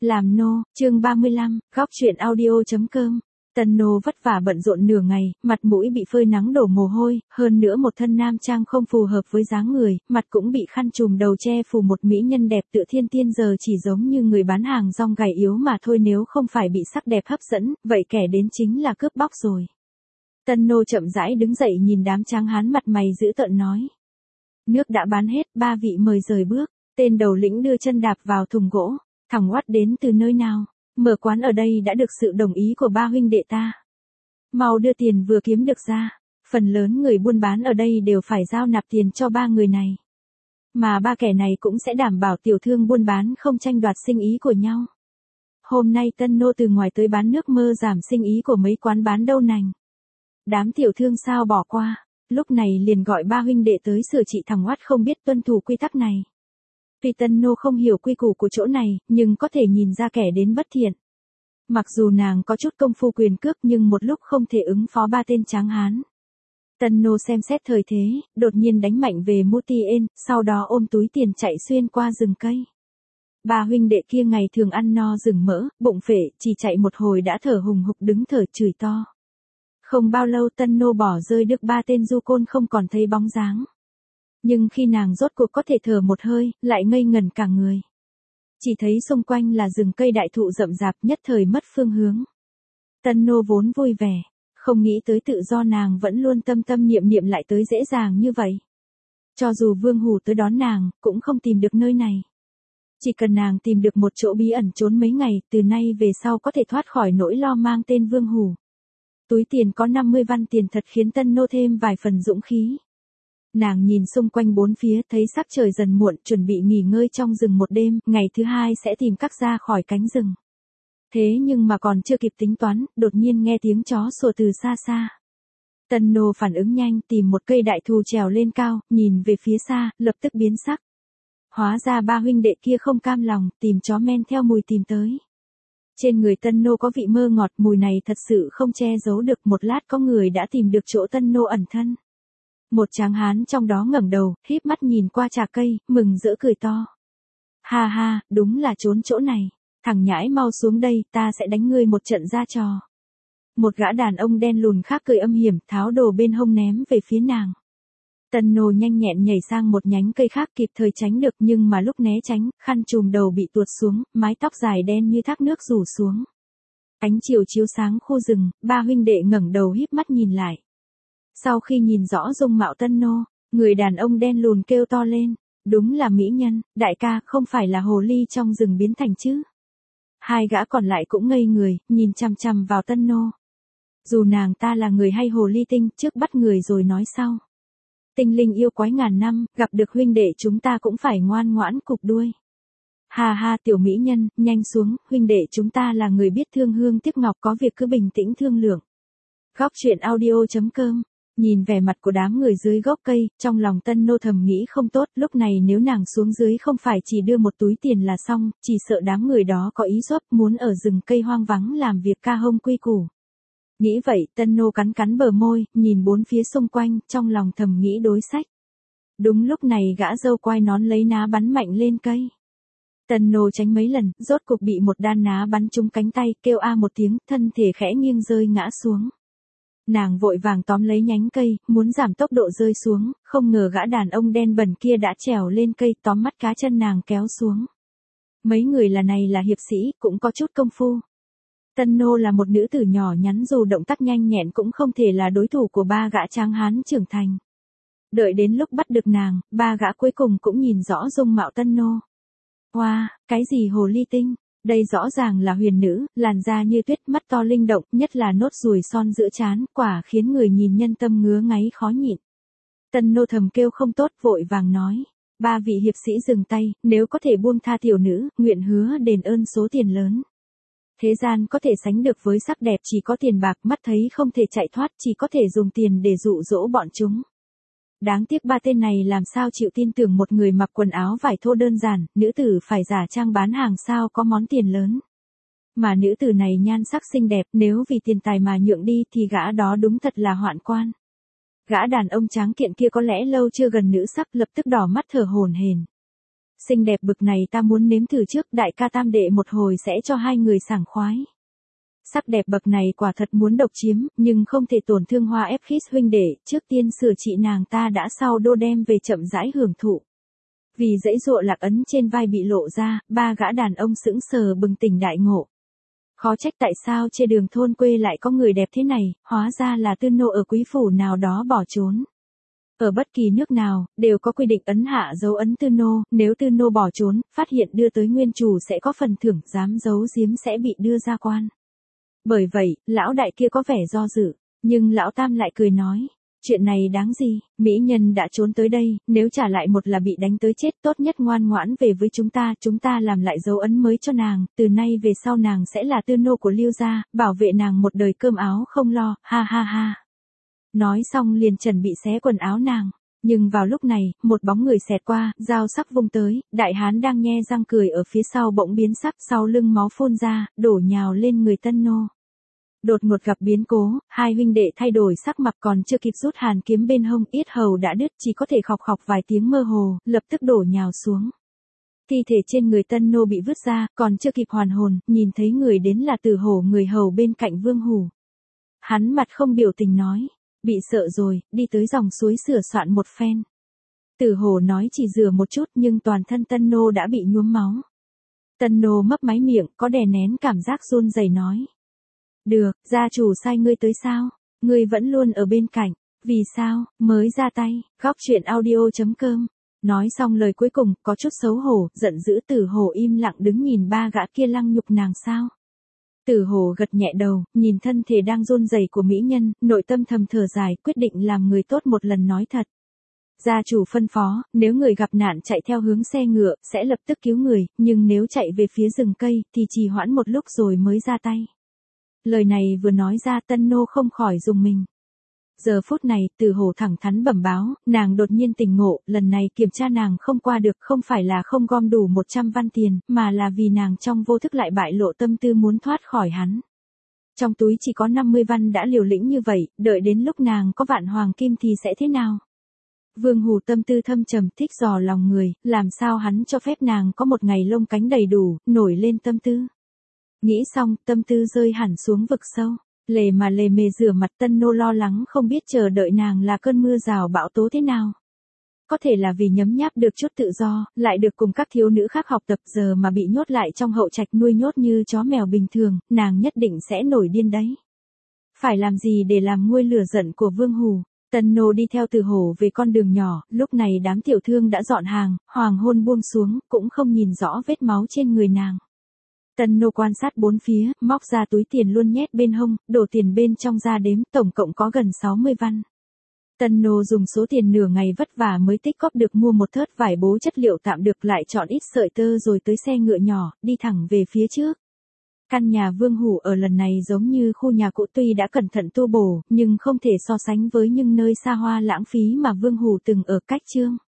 Làm nô, chương 35, góc truyện audio.com. Tân nô vất vả bận rộn nửa ngày, mặt mũi bị phơi nắng đổ mồ hôi, hơn nữa một thân nam trang không phù hợp với dáng người, mặt cũng bị khăn trùm đầu che phủ một mỹ nhân đẹp tựa thiên tiên giờ chỉ giống như người bán hàng rong gầy yếu mà thôi, nếu không phải bị sắc đẹp hấp dẫn, vậy kẻ đến chính là cướp bóc rồi. Tân nô chậm rãi đứng dậy nhìn đám tráng hán mặt mày dữ tợn nói. Nước đã bán hết, ba vị mời rời bước. Tên đầu lĩnh đưa chân đạp vào thùng gỗ. Thằng Oát đến từ nơi nào? Mở quán ở đây đã được sự đồng ý của ba huynh đệ ta. Mau đưa tiền vừa kiếm được ra. Phần lớn người buôn bán ở đây đều phải giao nạp tiền cho ba người này. Mà ba kẻ này cũng sẽ đảm bảo tiểu thương buôn bán không tranh đoạt sinh ý của nhau. Hôm nay tân nô từ ngoài tới bán nước mơ giảm sinh ý của mấy quán bán đậu nành. Đám tiểu thương sao bỏ qua, lúc này liền gọi ba huynh đệ tới sửa trị. Thằng Oát không biết tuân thủ quy tắc này. Tuy tân nô không hiểu quy củ của chỗ này, nhưng có thể nhìn ra kẻ đến bất thiện. Mặc dù nàng có chút công phu quyền cước nhưng một lúc không thể ứng phó ba tên tráng hán. Tân nô xem xét thời thế, đột nhiên đánh mạnh về Mutien, sau đó ôm túi tiền chạy xuyên qua rừng cây. Ba huynh đệ kia ngày thường ăn no rừng mỡ, bụng phệ, chỉ chạy một hồi đã thở hùng hục đứng thở chửi to. Không bao lâu tân nô bỏ rơi được ba tên du côn không còn thấy bóng dáng. Nhưng khi nàng rốt cuộc có thể thở một hơi, lại ngây ngẩn cả người. Chỉ thấy xung quanh là rừng cây đại thụ rậm rạp, nhất thời mất phương hướng. Tân nô vốn vui vẻ, không nghĩ tới tự do nàng vẫn luôn tâm tâm niệm niệm lại tới dễ dàng như vậy. Cho dù Vương Hủ tới đón nàng, cũng không tìm được nơi này. Chỉ cần nàng tìm được một chỗ bí ẩn trốn mấy ngày, từ nay về sau có thể thoát khỏi nỗi lo mang tên Vương Hủ. Túi tiền có 50 văn tiền thật khiến tân nô thêm vài phần dũng khí. Nàng nhìn xung quanh bốn phía thấy sắc trời dần muộn, chuẩn bị nghỉ ngơi trong rừng một đêm, ngày thứ hai sẽ tìm cách ra khỏi cánh rừng. Thế nhưng mà còn chưa kịp tính toán, đột nhiên nghe tiếng chó sủa từ xa xa. Tân nô phản ứng nhanh, tìm một cây đại thụ trèo lên cao, nhìn về phía xa, lập tức biến sắc. Hóa ra ba huynh đệ kia không cam lòng, tìm chó men theo mùi tìm tới. Trên người tân nô có vị mơ ngọt, mùi này thật sự không che giấu được. Một lát có người đã tìm được chỗ tân nô ẩn thân. Một tráng hán trong đó ngẩng đầu, híp mắt nhìn qua trà cây, mừng rỡ cười to. Ha ha, đúng là trốn chỗ này. Thằng nhãi mau xuống đây, ta sẽ đánh ngươi một trận ra trò. Một gã đàn ông đen lùn khác cười âm hiểm, tháo đồ bên hông ném về phía nàng. Tân nô nhanh nhẹn nhảy sang một nhánh cây khác kịp thời tránh được, nhưng mà lúc né tránh, khăn trùm đầu bị tuột xuống, mái tóc dài đen như thác nước rủ xuống. Ánh chiều chiếu sáng khu rừng, ba huynh đệ ngẩng đầu híp mắt nhìn lại. Sau khi nhìn rõ dung mạo tân nô, người đàn ông đen lùn kêu to lên. Đúng là mỹ nhân, đại ca, không phải là hồ ly trong rừng biến thành chứ. Hai gã còn lại cũng ngây người, nhìn chằm chằm vào tân nô. Dù nàng ta là người hay hồ ly tinh, trước bắt người rồi nói sau. Tinh linh yêu quái ngàn năm, gặp được huynh đệ chúng ta cũng phải ngoan ngoãn cụp đuôi. Ha ha tiểu mỹ nhân, nhanh xuống, huynh đệ chúng ta là người biết thương hương tiếc ngọc, có việc cứ bình tĩnh thương lượng. Góc truyện audio.com. Nhìn vẻ mặt của đám người dưới gốc cây, trong lòng tân nô thầm nghĩ không tốt, lúc này nếu nàng xuống dưới không phải chỉ đưa một túi tiền là xong, chỉ sợ đám người đó có ý giúp muốn ở rừng cây hoang vắng làm việc ca hông quy củ. Nghĩ vậy, tân nô cắn cắn bờ môi, nhìn bốn phía xung quanh, trong lòng thầm nghĩ đối sách. Đúng lúc này gã dâu quai nón lấy ná bắn mạnh lên cây. Tân nô tránh mấy lần, rốt cục bị một đan ná bắn trúng cánh tay, kêu a một tiếng, thân thể khẽ nghiêng rơi ngã xuống. Nàng vội vàng tóm lấy nhánh cây, muốn giảm tốc độ rơi xuống, không ngờ gã đàn ông đen bẩn kia đã trèo lên cây, tóm mắt cá chân nàng kéo xuống. Mấy người này là hiệp sĩ, cũng có chút công phu. Tân nô là một nữ tử nhỏ nhắn, dù động tác nhanh nhẹn cũng không thể là đối thủ của ba gã tráng hán trưởng thành. Đợi đến lúc bắt được nàng, ba gã cuối cùng cũng nhìn rõ dung mạo tân nô. Wow, cái gì hồ ly tinh? Đây rõ ràng là huyền nữ, làn da như tuyết, mắt to linh động, nhất là nốt ruồi son giữa trán, quả khiến người nhìn nhân tâm ngứa ngáy khó nhịn. Tân nô thầm kêu không tốt, vội vàng nói. Ba vị hiệp sĩ dừng tay, nếu có thể buông tha tiểu nữ, nguyện hứa đền ơn số tiền lớn. Thế gian có thể sánh được với sắc đẹp chỉ có tiền bạc, mắt thấy không thể chạy thoát, chỉ có thể dùng tiền để dụ dỗ bọn chúng. Đáng tiếc ba tên này làm sao chịu tin tưởng một người mặc quần áo vải thô đơn giản, nữ tử phải giả trang bán hàng sao có món tiền lớn. Mà nữ tử này nhan sắc xinh đẹp, nếu vì tiền tài mà nhượng đi thì gã đó đúng thật là hoạn quan. Gã đàn ông tráng kiện kia có lẽ lâu chưa gần nữ sắc, lập tức đỏ mắt thở hổn hển. Xinh đẹp bực này ta muốn nếm thử trước, đại ca tam đệ một hồi sẽ cho hai người sảng khoái. Sắc đẹp bậc này quả thật muốn độc chiếm, nhưng không thể tổn thương Hoa ép khít huynh đệ, trước tiên sửa trị nàng ta đã sau đô đem về chậm rãi hưởng thụ. Vì dãy dụa lạc ấn trên vai bị lộ ra, ba gã đàn ông sững sờ bừng tỉnh đại ngộ. Khó trách tại sao trên đường thôn quê lại có người đẹp thế này, hóa ra là tư nô ở quý phủ nào đó bỏ trốn. Ở bất kỳ nước nào, đều có quy định ấn hạ dấu ấn tư nô, nếu tư nô bỏ trốn, phát hiện đưa tới nguyên chủ sẽ có phần thưởng, dám giấu giếm sẽ bị đưa ra quan. Bởi vậy, lão đại kia có vẻ do dự, nhưng lão tam lại cười nói, chuyện này đáng gì, mỹ nhân đã trốn tới đây, nếu trả lại một là bị đánh tới chết, tốt nhất ngoan ngoãn về với chúng ta làm lại dấu ấn mới cho nàng, từ nay về sau nàng sẽ là tư nô của Lưu gia, bảo vệ nàng một đời cơm áo không lo, ha ha ha. Nói xong liền chuẩn bị xé quần áo nàng. Nhưng vào lúc này, một bóng người xẹt qua, dao sắc vung tới, đại hán đang nhe răng cười ở phía sau bỗng biến sắc, sau lưng máu phun ra, đổ nhào lên người tân nô. Đột ngột gặp biến cố, hai huynh đệ thay đổi sắc mặt, còn chưa kịp rút hàn kiếm bên hông, yết hầu đã đứt, chỉ có thể khọc khọc vài tiếng mơ hồ, lập tức đổ nhào xuống. Thi thể trên người tân nô bị vứt ra, còn chưa kịp hoàn hồn, nhìn thấy người đến là Tử Hổ, người hầu bên cạnh Vương Hủ. Hắn mặt không biểu tình nói, bị sợ rồi, đi tới dòng suối sửa soạn một phen. Tử Hổ nói chỉ rửa một chút nhưng toàn thân tân nô đã bị nhuốm máu. Tân nô mấp máy miệng, có đè nén cảm giác run rẩy nói. Được, gia chủ sai ngươi tới sao? Ngươi vẫn luôn ở bên cạnh, vì sao, mới ra tay, góc chuyện audio.com. Nói xong lời cuối cùng, có chút xấu hổ, giận dữ. Tử Hổ im lặng đứng nhìn ba gã kia lăng nhục nàng sao. Tử Hổ gật nhẹ đầu, nhìn thân thể đang run rẩy của mỹ nhân, nội tâm thầm thở dài, quyết định làm người tốt một lần nói thật. Gia chủ phân phó, nếu người gặp nạn chạy theo hướng xe ngựa, sẽ lập tức cứu người, nhưng nếu chạy về phía rừng cây, thì trì hoãn một lúc rồi mới ra tay. Lời này vừa nói ra, tân nô không khỏi rùng mình. Giờ phút này, Tử Hổ thẳng thắn bẩm báo, nàng đột nhiên tỉnh ngộ, lần này kiểm tra nàng không qua được, không phải là không gom đủ 100 văn tiền, mà là vì nàng trong vô thức lại bại lộ tâm tư muốn thoát khỏi hắn. Trong túi chỉ có 50 văn đã liều lĩnh như vậy, đợi đến lúc nàng có vạn hoàng kim thì sẽ thế nào? Vương Hủ tâm tư thâm trầm, thích dò lòng người, làm sao hắn cho phép nàng có một ngày lông cánh đầy đủ, nổi lên tâm tư. Nghĩ xong, tâm tư rơi hẳn xuống vực sâu. Lề mề rửa mặt, tân nô lo lắng không biết chờ đợi nàng là cơn mưa rào bão tố thế nào. Có thể là vì nhấm nháp được chút tự do, lại được cùng các thiếu nữ khác học tập, giờ mà bị nhốt lại trong hậu trạch nuôi nhốt như chó mèo bình thường, nàng nhất định sẽ nổi điên đấy. Phải làm gì để làm nguôi lửa giận của Vương Hủ? Tân nô đi theo Tử Hổ về con đường nhỏ, lúc này đám tiểu thương đã dọn hàng, hoàng hôn buông xuống, cũng không nhìn rõ vết máu trên người nàng. Tân nô quan sát bốn phía, móc ra túi tiền luôn nhét bên hông, đổ tiền bên trong ra đếm, tổng cộng có gần 60 văn. Tân nô dùng số tiền nửa ngày vất vả mới tích góp được mua một thớt vải bố chất liệu tạm được, lại chọn ít sợi tơ rồi tới xe ngựa nhỏ, đi thẳng về phía trước. Căn nhà Vương Hủ ở lần này giống như khu nhà cũ, tuy đã cẩn thận tu bổ, nhưng không thể so sánh với những nơi xa hoa lãng phí mà Vương Hủ từng ở cách Chương.